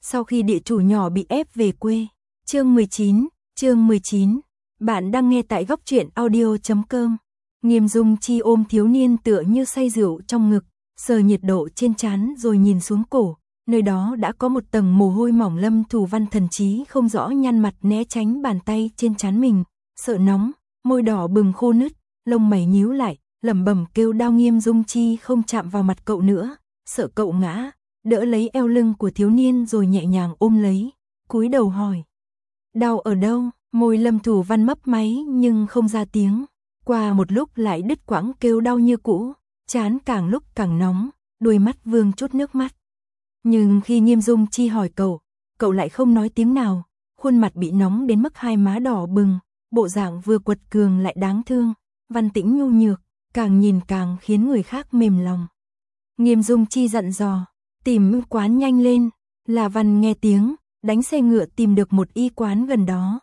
Sau khi địa chủ nhỏ bị ép về quê. Chương 19. Bạn đang nghe tại góc truyện audio.com. Nghiêm Dung Chi ôm thiếu niên tựa như say rượu trong ngực, sờ nhiệt độ trên trán rồi nhìn xuống cổ, nơi đó đã có một tầng mồ hôi mỏng. Lâm Thủ Văn thần trí không rõ nhăn mặt né tránh bàn tay trên trán mình, sợ nóng, môi đỏ bừng khô nứt, lông mày nhíu lại, lẩm bẩm kêu đau. Nghiêm Dung Chi không chạm vào mặt cậu nữa, sợ cậu ngã, đỡ lấy eo lưng của thiếu niên rồi nhẹ nhàng ôm lấy, cúi đầu hỏi. Đau ở đâu? Môi Lâm Thủ Văn mấp máy nhưng không ra tiếng, qua một lúc lại đứt quãng kêu đau như cũ, trán càng lúc càng nóng, đôi mắt vương chút nước mắt. Nhưng khi Nghiêm Dung Chi hỏi cậu lại không nói tiếng nào, khuôn mặt bị nóng đến mức hai má đỏ bừng, bộ dạng vừa quật cường lại đáng thương, văn tĩnh nhu nhược, càng nhìn càng khiến người khác mềm lòng. Nghiêm Dung Chi dặn dò, tìm quán nhanh lên. La Văn nghe tiếng, đánh xe ngựa tìm được một y quán gần đó.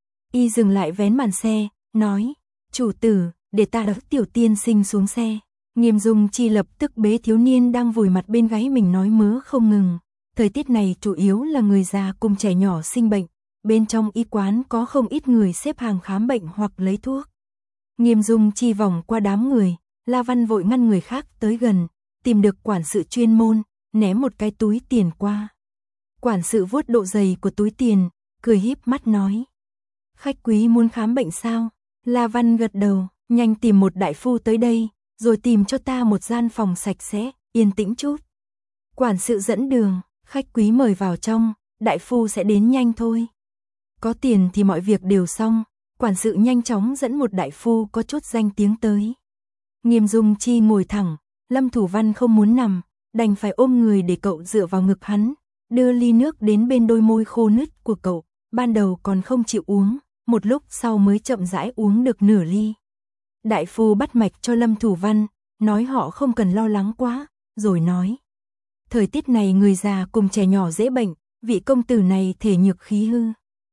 Y dừng lại vén màn xe, nói, chủ tử, để ta đỡ tiểu tiên sinh xuống xe. Nghiêm Dung Chi lập tức bế thiếu niên đang vùi mặt bên gáy mình nói mớ không ngừng. Thời tiết này chủ yếu là người già cùng trẻ nhỏ sinh bệnh, bên trong y quán có không ít người xếp hàng khám bệnh hoặc lấy thuốc. Nghiêm Dung Chi vòng qua đám người, La Văn vội ngăn người khác tới gần, tìm được quản sự chuyên môn, ném một cái túi tiền qua. Quản sự vuốt độ dày của túi tiền, cười híp mắt nói. Khách quý muốn khám bệnh sao? La Văn gật đầu, nhanh tìm một đại phu tới đây, rồi tìm cho ta một gian phòng sạch sẽ, yên tĩnh chút. Quản sự dẫn đường, khách quý mời vào trong, đại phu sẽ đến nhanh thôi. Có tiền thì mọi việc đều xong, quản sự nhanh chóng dẫn một đại phu có chút danh tiếng tới. Nghiêm Dung Chi ngồi thẳng, Lâm Thủ Văn không muốn nằm, đành phải ôm người để cậu dựa vào ngực hắn, đưa ly nước đến bên đôi môi khô nứt của cậu, ban đầu còn không chịu uống, một lúc sau mới chậm rãi uống được nửa ly. Đại phu bắt mạch cho Lâm Thủ Văn, nói họ không cần lo lắng quá, rồi nói. Thời tiết này người già cùng trẻ nhỏ dễ bệnh, vị công tử này thể nhược khí hư,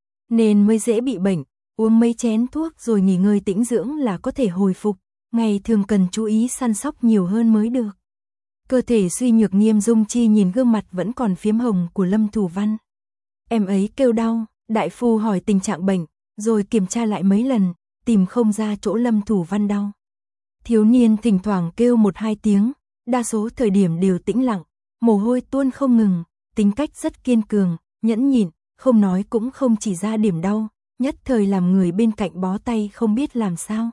nên mới dễ bị bệnh, uống mấy chén thuốc rồi nghỉ ngơi tĩnh dưỡng là có thể hồi phục, ngày thường cần chú ý săn sóc nhiều hơn mới được. Cơ thể suy nhược. Nghiêm Dung Chi nhìn gương mặt vẫn còn phiếm hồng của Lâm Thủ Văn. Em ấy kêu đau, đại phu hỏi tình trạng bệnh, rồi kiểm tra lại mấy lần, tìm không ra chỗ Lâm Thủ Văn đau. Thiếu niên thỉnh thoảng kêu một hai tiếng, đa số thời điểm đều tĩnh lặng, mồ hôi tuôn không ngừng, tính cách rất kiên cường, nhẫn nhịn, không nói cũng không chỉ ra điểm đau, nhất thời làm người bên cạnh bó tay không biết làm sao.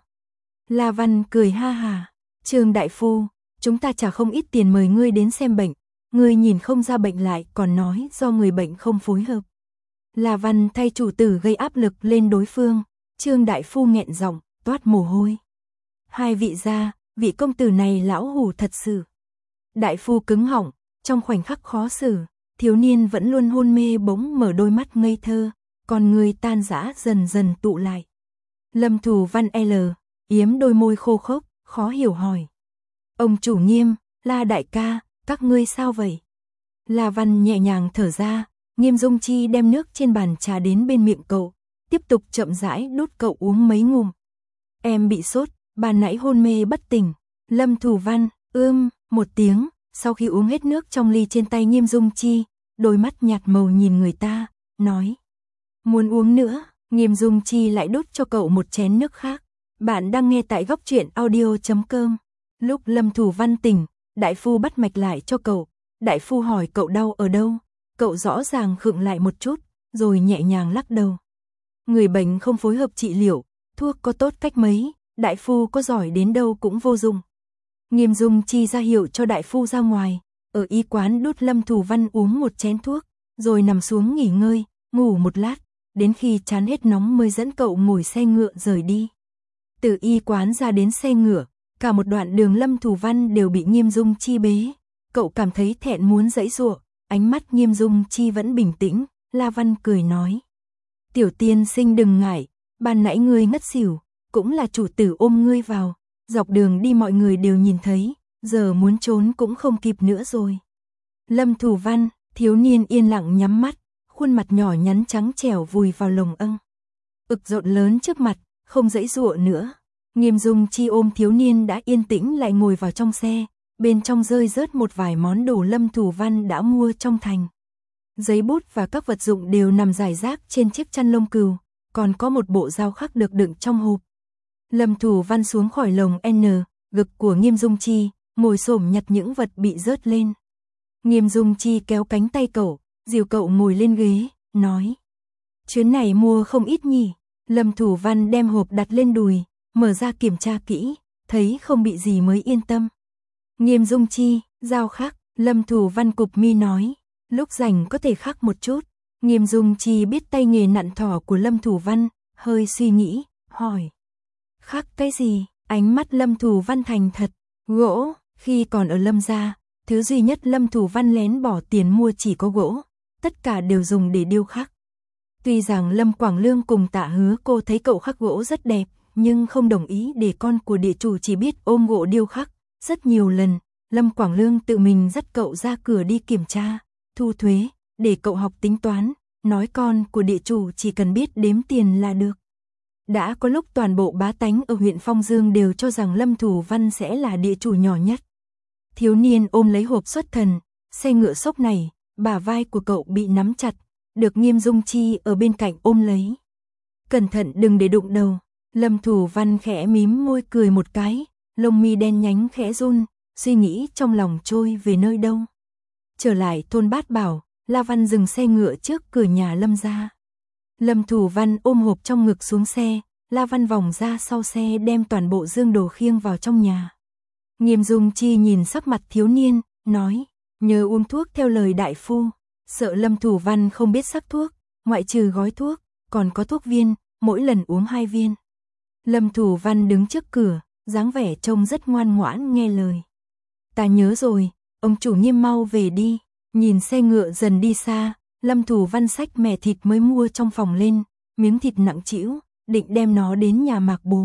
La Văn cười ha hà, Trương đại phu, chúng ta trả không ít tiền mời ngươi đến xem bệnh, ngươi nhìn không ra bệnh lại còn nói do người bệnh không phối hợp. La Văn thay chủ tử gây áp lực lên đối phương, Trương đại phu nghẹn giọng, toát mồ hôi. Hai vị gia, vị công tử này lão hủ thật sự. Đại phu cứng họng, trong khoảnh khắc khó xử, thiếu niên vẫn luôn hôn mê bỗng mở đôi mắt ngây thơ, còn người tan rã dần dần tụ lại. Lâm Thủ Văn yếm đôi môi khô khốc, khó hiểu hỏi. Ông chủ Nghiêm, La đại ca, các ngươi sao vậy? La Văn nhẹ nhàng thở ra, Nghiêm Dung Chi đem nước trên bàn trà đến bên miệng cậu, tiếp tục chậm rãi đút cậu uống mấy ngụm. Em bị sốt, ban nãy hôn mê bất tỉnh. Lâm Thủ Văn, một tiếng, sau khi uống hết nước trong ly trên tay Nghiêm Dung Chi, đôi mắt nhạt màu nhìn người ta, nói. Muốn uống nữa, Nghiêm Dung Chi lại đút cho cậu một chén nước khác. Bạn đang nghe tại góc truyện audio.com. Lúc Lâm Thủ Văn tỉnh, đại phu bắt mạch lại cho cậu. Đại phu hỏi cậu đau ở đâu, cậu rõ ràng khựng lại một chút, rồi nhẹ nhàng lắc đầu. Người bệnh không phối hợp trị liệu, thuốc có tốt cách mấy, đại phu có giỏi đến đâu cũng vô dụng. Nghiêm Dung Chi ra hiệu cho đại phu ra ngoài, ở y quán đút Lâm Thủ Văn uống một chén thuốc, rồi nằm xuống nghỉ ngơi, ngủ một lát, đến khi chán hết nóng mới dẫn cậu ngồi xe ngựa rời đi. Từ y quán ra đến xe ngựa, cả một đoạn đường Lâm Thủ Văn đều bị Nghiêm Dung Chi bế, cậu cảm thấy thẹn muốn giãy giụa, ánh mắt Nghiêm Dung Chi vẫn bình tĩnh, La Văn cười nói. Tiểu tiên sinh đừng ngại, ban nãy ngươi ngất xỉu, cũng là chủ tử ôm ngươi vào, dọc đường đi mọi người đều nhìn thấy, giờ muốn trốn cũng không kịp nữa rồi. Lâm Thủ Văn, thiếu niên yên lặng nhắm mắt, khuôn mặt nhỏ nhắn trắng trẻo vùi vào lồng âng. Ực rộn lớn trước mặt, không giãy giụa nữa. Nghiêm Dung Chi ôm thiếu niên đã yên tĩnh lại ngồi vào trong xe, bên trong rơi rớt một vài món đồ Lâm Thủ Văn đã mua trong thành. Giấy bút và các vật dụng đều nằm rải rác trên chiếc chăn lông cừu, còn có một bộ dao khắc được đựng trong hộp. Lâm Thủ Văn xuống khỏi lồng gực của Nghiêm Dung Chi, ngồi xổm nhặt những vật bị rớt lên. Nghiêm Dung Chi kéo cánh tay cậu, dìu cậu ngồi lên ghế, nói: chuyến này mua không ít nhỉ. Lâm Thủ Văn đem hộp đặt lên đùi, mở ra kiểm tra kỹ, thấy không bị gì mới yên tâm. Nghiêm Dung Chi, dao khắc. Lâm Thủ Văn cụp mi nói: lúc rảnh có thể khắc một chút. Nghiêm Dung Chi biết tay nghề nặn thỏ của Lâm Thủ Văn, hơi suy nghĩ, hỏi: khắc cái gì? Ánh mắt Lâm Thủ Văn thành thật: gỗ. Khi còn ở Lâm gia, thứ duy nhất Lâm Thủ Văn lén bỏ tiền mua chỉ có gỗ, tất cả đều dùng để điêu khắc. Tuy rằng Lâm Quảng Lương cùng Tạ Hứa Cô thấy cậu khắc gỗ rất đẹp, nhưng không đồng ý để con của địa chủ chỉ biết ôm gỗ điêu khắc. Rất nhiều lần, Lâm Quảng Lương tự mình dắt cậu ra cửa đi kiểm tra, thu thuế, để cậu học tính toán, nói con của địa chủ chỉ cần biết đếm tiền là được. Đã có lúc toàn bộ bá tánh ở huyện Phong Dương đều cho rằng Lâm Thủ Văn sẽ là địa chủ nhỏ nhất. Thiếu niên ôm lấy hộp xuất thần, xe ngựa sốc này, bả vai của cậu bị nắm chặt, được Nghiêm Dung Chi ở bên cạnh ôm lấy. Cẩn thận đừng để đụng đầu. Lâm Thủ Văn khẽ mím môi cười một cái, lông mi đen nhánh khẽ run, suy nghĩ trong lòng trôi về nơi đâu. Trở lại thôn Bát Bảo, La Văn dừng xe ngựa trước cửa nhà Lâm gia. Lâm Thủ Văn ôm hộp trong ngực xuống xe, La Văn vòng ra sau xe đem toàn bộ dương đồ khiêng vào trong nhà. Nghiêm Dung Chi nhìn sắc mặt thiếu niên, nói: nhớ uống thuốc theo lời đại phu. Sợ Lâm Thủ Văn không biết sắc thuốc, ngoại trừ gói thuốc, còn có thuốc viên, mỗi lần uống 2 viên. Lâm Thủ Văn đứng trước cửa, dáng vẻ trông rất ngoan ngoãn nghe lời. Ta nhớ rồi, ông chủ Nghiêm mau về đi. Nhìn xe ngựa dần đi xa, Lâm Thủ Văn xách mẻ thịt mới mua trong phòng lên, miếng thịt nặng trĩu, định đem nó đến nhà Mạc Bố.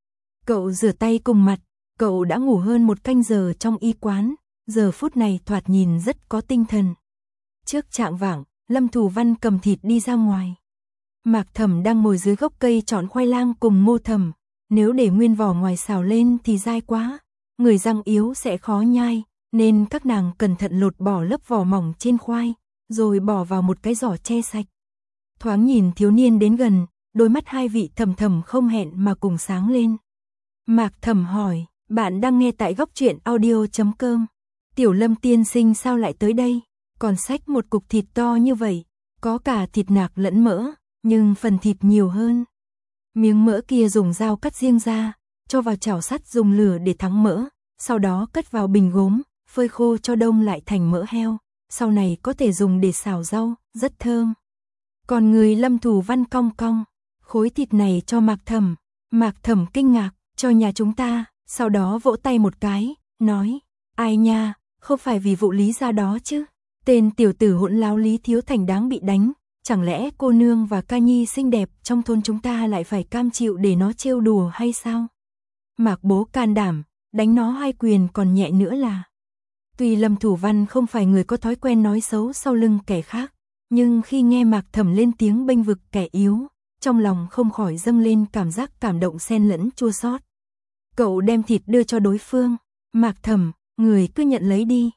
Cậu rửa tay cùng mặt, cậu đã ngủ hơn 1 canh giờ trong y quán, giờ phút này thoạt nhìn rất có tinh thần. Trước chạng vạng, Lâm Thủ Văn cầm thịt đi ra ngoài. Mạc Thẩm đang ngồi dưới gốc cây chọn khoai lang cùng Ngô Thẩm, nếu để nguyên vỏ ngoài xào lên thì dai quá, người răng yếu sẽ khó nhai, nên các nàng cẩn thận lột bỏ lớp vỏ mỏng trên khoai, rồi bỏ vào một cái giỏ che sạch. Thoáng nhìn thiếu niên đến gần, đôi mắt hai vị Thẩm Thẩm không hẹn mà cùng sáng lên. Mạc Thẩm hỏi: bạn đang nghe tại góc truyện audio.com. Tiểu Lâm tiên sinh sao lại tới đây? Còn xách một cục thịt to như vậy, có cả thịt nạc lẫn mỡ, nhưng phần thịt nhiều hơn. Miếng mỡ kia dùng dao cắt riêng ra, cho vào chảo sắt dùng lửa để thắng mỡ, sau đó cất vào bình gốm, phơi khô cho đông lại thành mỡ heo, sau này có thể dùng để xào rau, rất thơm. Còn người Lâm Thủ Văn cong cong, khối thịt này cho Mạc Thẩm. Mạc Thẩm kinh ngạc, cho nhà chúng ta, sau đó vỗ tay một cái, nói: ai nha, không phải vì vụ Lý gia đó chứ? Tên tiểu tử hỗn láo Lý Thiếu Thành đáng bị đánh, chẳng lẽ cô nương và ca nhi xinh đẹp trong thôn chúng ta lại phải cam chịu để nó trêu đùa hay sao? Mạc Bố can đảm, đánh nó 2 quyền còn nhẹ nữa là. Tuy Lâm Thủ Văn không phải người có thói quen nói xấu sau lưng kẻ khác, nhưng khi nghe Mạc Thẩm lên tiếng bênh vực kẻ yếu, trong lòng không khỏi dâng lên cảm giác cảm động xen lẫn chua xót. Cậu đem thịt đưa cho đối phương. Mạc Thẩm, người cứ nhận lấy đi.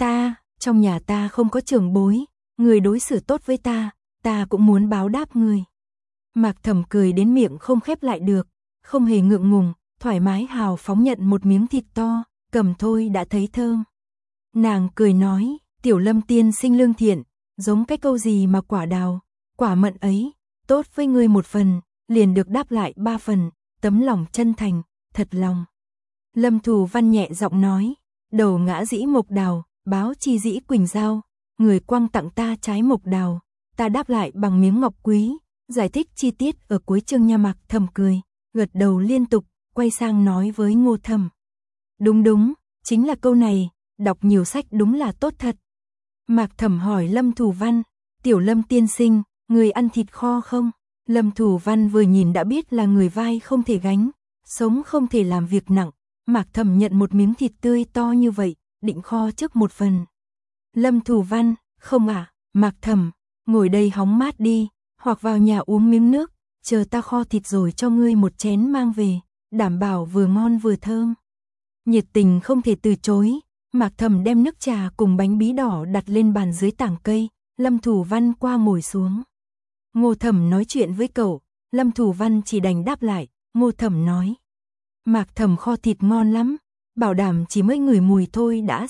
Trong nhà ta không có trưởng bối, người đối xử tốt với ta cũng muốn báo đáp người. Mạc Thẩm cười đến miệng không khép lại được, không hề ngượng ngùng, thoải mái hào phóng nhận một miếng thịt to, cầm thôi đã thấy thơm. Nàng cười nói: Tiểu Lâm tiên sinh lương thiện, giống cái câu gì mà quả đào, quả mận ấy, tốt với ngươi 1 phần, liền được đáp lại 3 phần, tấm lòng chân thành, thật lòng. Lâm Thủ Văn nhẹ giọng nói: đầu ngã dĩ mộc đào, báo chi dĩ quỳnh giao, người quăng tặng ta trái mộc đào, ta đáp lại bằng miếng ngọc quý. Giải thích chi tiết ở cuối chương nha. Mạc Thẩm cười, gật đầu liên tục, quay sang nói với Ngô Thẩm: đúng, chính là câu này, đọc nhiều sách đúng là tốt thật. Mạc Thẩm hỏi Lâm Thủ Văn: Tiểu Lâm tiên sinh, người ăn thịt kho không? Lâm Thủ Văn vừa nhìn đã biết là người vai không thể gánh, sống không thể làm việc nặng. Mạc Thẩm nhận một miếng thịt tươi to như vậy, định kho trước 1 phần. Lâm Thủ Văn: không ạ. Mạc Thẩm, ngồi đây hóng mát đi, hoặc vào nhà uống miếng nước, chờ ta kho thịt rồi cho ngươi 1 chén mang về, đảm bảo vừa ngon vừa thơm. Nhiệt tình không thể từ chối, Mạc Thẩm đem nước trà cùng bánh bí đỏ đặt lên bàn dưới tảng cây, Lâm Thủ Văn qua ngồi xuống. Ngô Thẩm nói chuyện với cậu, Lâm Thủ Văn chỉ đành đáp lại. Ngô Thẩm nói, Mạc Thẩm kho thịt ngon lắm, bảo đảm chỉ mới ngửi mùi thôi đã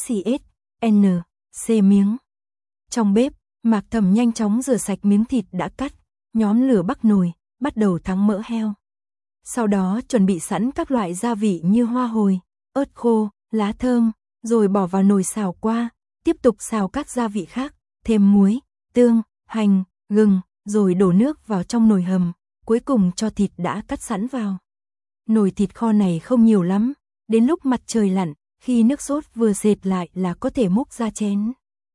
C miếng. Trong bếp, Mạc Thẩm nhanh chóng rửa sạch miếng thịt đã cắt, nhóm lửa bắc nồi, bắt đầu thắng mỡ heo. Sau đó chuẩn bị sẵn các loại gia vị như hoa hồi, ớt khô, lá thơm, rồi bỏ vào nồi xào qua, tiếp tục xào các gia vị khác, thêm muối, tương, hành, gừng, rồi đổ nước vào trong nồi hầm, cuối cùng cho thịt đã cắt sẵn vào. Nồi thịt kho này không nhiều lắm, đến lúc mặt trời lặn, khi nước sốt vừa sệt lại là có thể múc ra chén.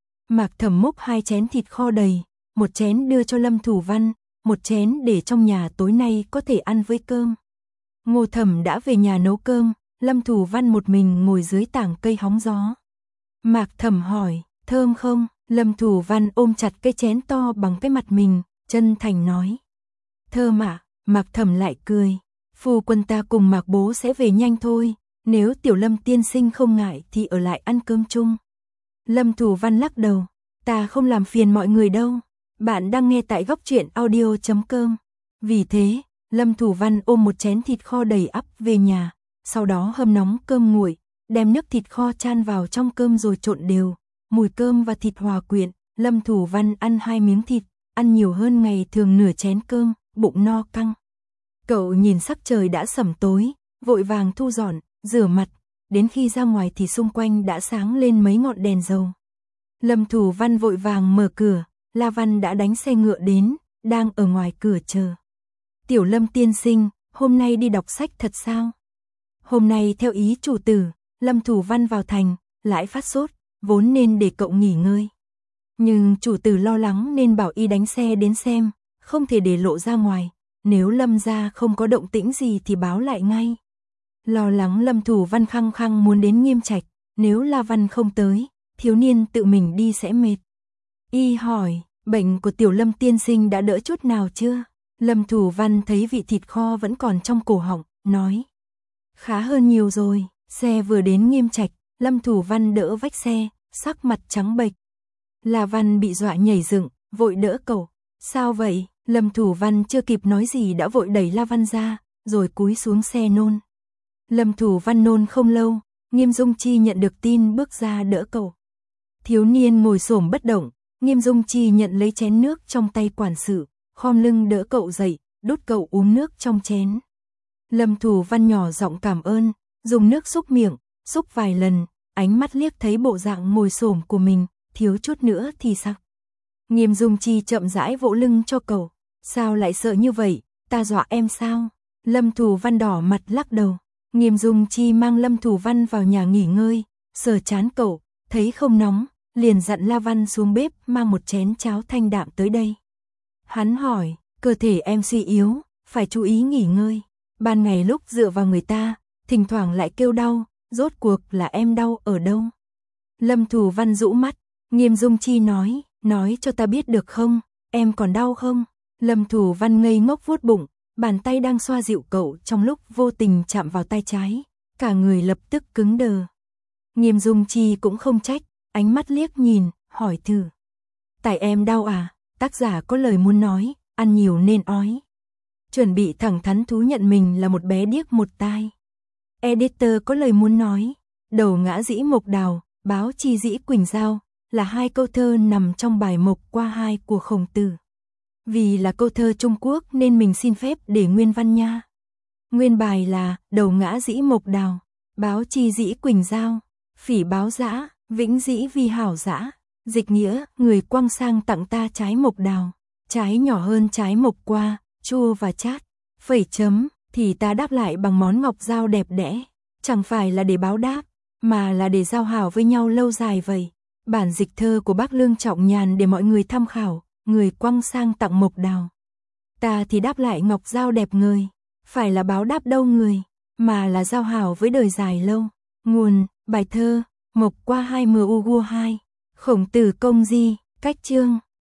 Mạc Thẩm múc 2 chén thịt kho đầy, một chén đưa cho Lâm Thủ Văn, một chén để trong nhà tối nay có thể ăn với cơm. Ngô Thẩm đã về nhà nấu cơm, Lâm Thủ Văn một mình ngồi dưới tảng cây hóng gió. Mạc Thẩm hỏi, thơm không? Lâm Thủ Văn ôm chặt cái chén to bằng cái mặt mình, chân thành nói. Thơm ạ. Mạc Thẩm lại cười. Phu quân ta cùng Mạc bố sẽ về nhanh thôi, nếu Tiểu Lâm tiên sinh không ngại thì ở lại ăn cơm chung. Lâm Thủ Văn lắc đầu, ta không làm phiền mọi người đâu. Bạn đang nghe tại góc truyện audio.com. Vì thế, Lâm Thủ Văn ôm một chén thịt kho đầy ắp về nhà, sau đó hâm nóng cơm nguội, đem nước thịt kho chan vào trong cơm rồi trộn đều, mùi cơm và thịt hòa quyện. Lâm Thủ Văn ăn 2 miếng thịt, ăn nhiều hơn ngày thường nửa chén cơm, bụng no căng. Cậu nhìn sắc trời đã sẩm tối, vội vàng thu dọn, rửa mặt, đến khi ra ngoài thì xung quanh đã sáng lên mấy ngọn đèn dầu. Lâm Thủ Văn vội vàng mở cửa, La Văn đã đánh xe ngựa đến, đang ở ngoài cửa chờ. Tiểu Lâm tiên sinh, hôm nay đi đọc sách thật sao? Hôm nay theo ý chủ tử, Lâm Thủ Văn vào thành, lại phát sốt, vốn nên để cậu nghỉ ngơi. Nhưng chủ tử lo lắng nên bảo y đánh xe đến xem, không thể để lộ ra ngoài, nếu Lâm gia không có động tĩnh gì thì báo lại ngay. Lo lắng Lâm Thủ Văn khăng khăng muốn đến Nghiêm Trạch, nếu La Văn không tới, thiếu niên tự mình đi sẽ mệt. Y hỏi, bệnh của Tiểu Lâm tiên sinh đã đỡ chút nào chưa? Lâm Thủ Văn thấy vị thịt kho vẫn còn trong cổ họng, nói. Khá hơn nhiều rồi, xe vừa đến Nghiêm Trạch, Lâm Thủ Văn đỡ vách xe, sắc mặt trắng bệch. La Văn bị dọa nhảy dựng, vội đỡ cậu. Sao vậy? Lâm Thủ Văn chưa kịp nói gì đã vội đẩy La Văn ra, rồi cúi xuống xe nôn. Lâm Thủ Văn nôn không lâu, Nghiêm Dung Chi nhận được tin bước ra đỡ cậu. Thiếu niên ngồi xổm bất động, Nghiêm Dung Chi nhận lấy chén nước trong tay quản sự, khom lưng đỡ cậu dậy, đút cậu uống nước trong chén. Lâm Thủ Văn nhỏ giọng cảm ơn, dùng nước xúc miệng, xúc vài lần, ánh mắt liếc thấy bộ dạng ngồi xổm của mình, thiếu chút nữa thì sặc. Nghiêm Dung Chi chậm rãi vỗ lưng cho cậu. Sao lại sợ như vậy, ta dọa em sao? Lâm Thủ Văn đỏ mặt lắc đầu. Nghiêm Dung Chi mang Lâm Thủ Văn vào nhà nghỉ ngơi, sờ trán cậu, thấy không nóng, liền dặn La Văn xuống bếp mang một chén cháo thanh đạm tới đây. Hắn hỏi, cơ thể em suy yếu, phải chú ý nghỉ ngơi. Ban ngày lúc dựa vào người ta, thỉnh thoảng lại kêu đau, rốt cuộc là em đau ở đâu? Lâm Thủ Văn rũ mắt, Nghiêm Dung Chi nói cho ta biết được không, em còn đau không? Lâm Thủ Văn ngây ngốc vuốt bụng, bàn tay đang xoa dịu cậu trong lúc vô tình chạm vào tay trái, cả người lập tức cứng đờ. Nghiêm Dung Chi cũng không trách, ánh mắt liếc nhìn, hỏi thử. Tại em đau à? Tác giả có lời muốn nói, ăn nhiều nên ói. Chuẩn bị thẳng thắn thú nhận mình là một bé điếc một tai. Editor có lời muốn nói, đầu ngã dĩ mộc đào, báo chi dĩ quỳnh giao, là 2 câu thơ nằm trong bài Mộc Qua 2 của Khổng Tử. Vì là câu thơ Trung Quốc nên mình xin phép để nguyên văn nha. Nguyên bài là đầu ngã dĩ mộc đào, báo chi dĩ quỳnh giao, phỉ báo dã, vĩnh dĩ vi hảo dã. Dịch nghĩa, người quăng sang tặng ta trái mộc đào, trái nhỏ hơn trái mộc qua, chua và chát. Phẩy chấm, thì ta đáp lại bằng món ngọc dao đẹp đẽ. Chẳng phải là để báo đáp, mà là để giao hảo với nhau lâu dài vậy. Bản dịch thơ của bác Lương Trọng Nhàn để mọi người tham khảo, người quăng sang tặng mộc đào. Ta thì đáp lại ngọc dao đẹp người, phải là báo đáp đâu người, mà là giao hảo với đời dài lâu. Nguồn, bài thơ, Mộc Qua 2 MUG 2, Khổng Tử Công Di, cách chương.